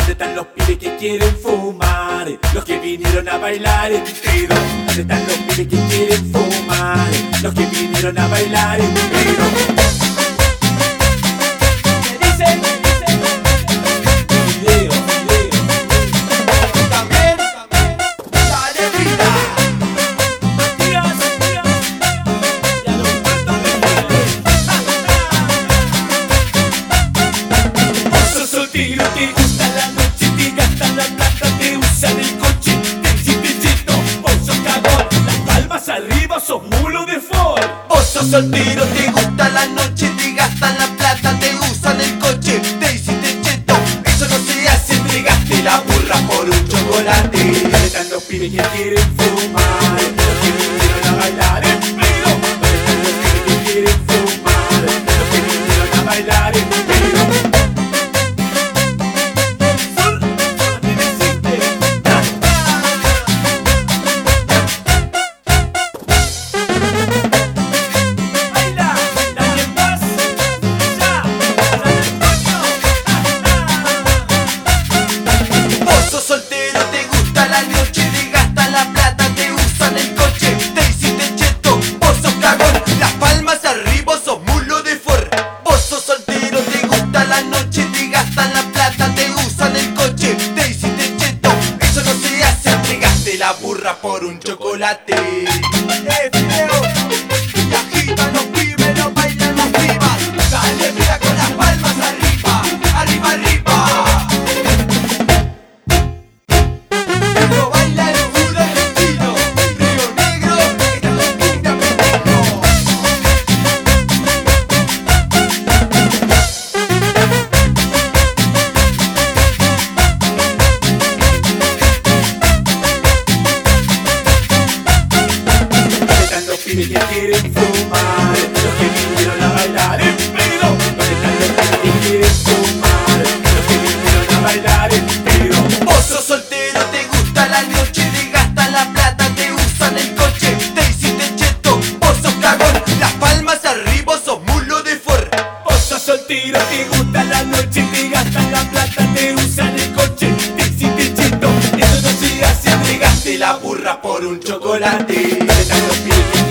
¿Dónde están los pibes que quieren fumar? Los que vinieron a bailar en pedo. ¿Dónde están los pibes que quieren fumar? Los que vinieron a bailar en pedo. ¿Qué dicen? Video. También, dale vida. Dios, y a los muertos de vos sos soltero, te gusta la noche, te gastan la plata, te usan el coche, te hiciste cheto, vos sos cagón, las palmas arriba, sos mulo de Ford. Vos sos soltero, te gusta la noche, te gastan la plata, te usan el coche, te hiciste cheto. Eso no se hace, entregaste la burra por un chocolate. ¿Dónde están los pibes que quieren fumar? Los que vinieron a bailar en pedo. ¿Dónde están los pibes que quieren fumar? Los que vinieron a bailar en pedo. La burra por un chocolate. Fideo, y agitan los pibes, no bailan las pibas. Dale vida con las palmas arriba, arriba, arriba. Lo baila el fútbol argentino, Río Negro, esta es la cumbia pendejo. Pibes que quieren fumar, los que vinieron a bailar en pedo. ¿Dónde están los pibes que quieren fumar? Los que vinieron a bailar en pedo. Vos sos soltero, te gusta la noche, te gastan la plata, te usan el coche, te hiciste cheto, vos sos cagón, las palmas arriba, sos mulo de Ford. Vos sos soltero, te gusta la noche, te gastan la plata, te usan el coche, te hiciste cheto. Eso no se hace, entregaste la burra por un chocolate. ¿Dónde están los pibes que